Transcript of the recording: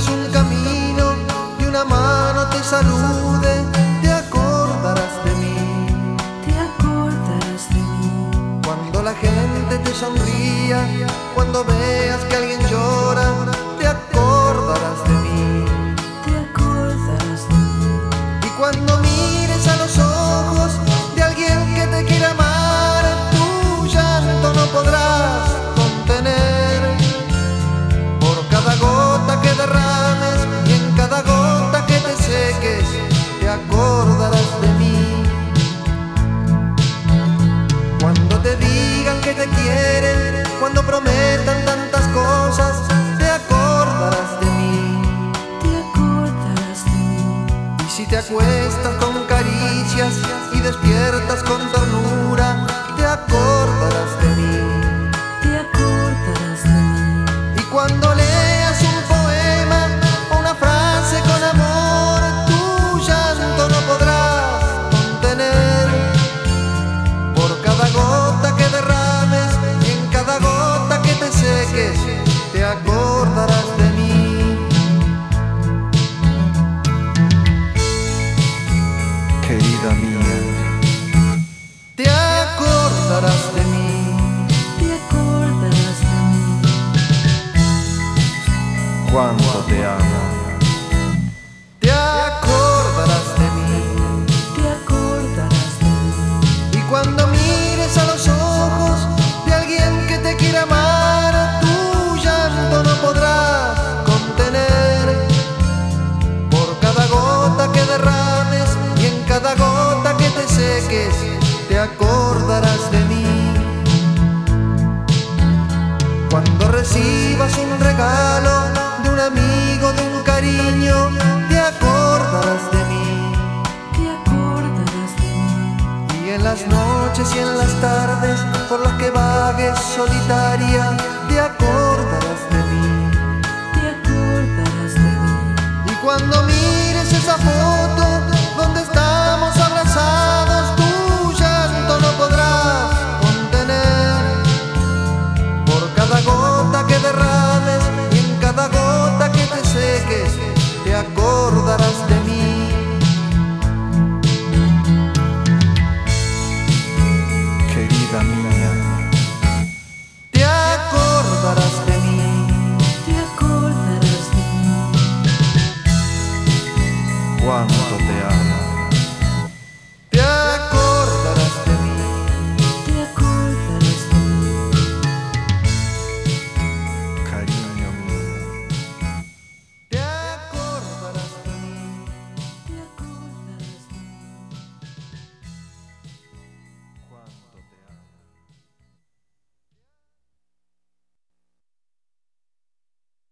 miras un camino y una mano te salude, te acordarás de mí. Te acordarás de mí. Cuando la gente te sonría, cuando veas que alguien llora, te acordarás de mí. Te acordarás de mí. Y cuando mires a los ojos de alguien que te quiere amar, tu llanto no podrás contener. Por cada gota que derrames y en cada gota que te seques, te acordarás de mí. Cuando te digan que te quieren, cuando prometan tantas cosas, te acordarás de mí. Te acordarás de mí. Y si te acuestas con caricias y despiertas con ternura, te acordarás de mí. Te acordarás de mí. Y cuando leas un poema o una frase con amor, tu llanto no podrás contener. Por cada gota que derrames y en cada gota que te seques, te acordarás de mí. Querida mía, te acordarás de mí. Te acordarás de mí. Cuánto te amo. Te acordarás de mí. Te acordarás de mí. Y cuando mires a los ojos de alguien que te quiere amar, tu llanto no podrás contener. Por cada gota que derrames y en cada gota que te seques, te acordarás de mí. Cuando recibas un regalo de un amigo, de un cariño, te acordarás de mí. Te acordarás de mí. Y en las noches y en las tardes por las que vagues solitario,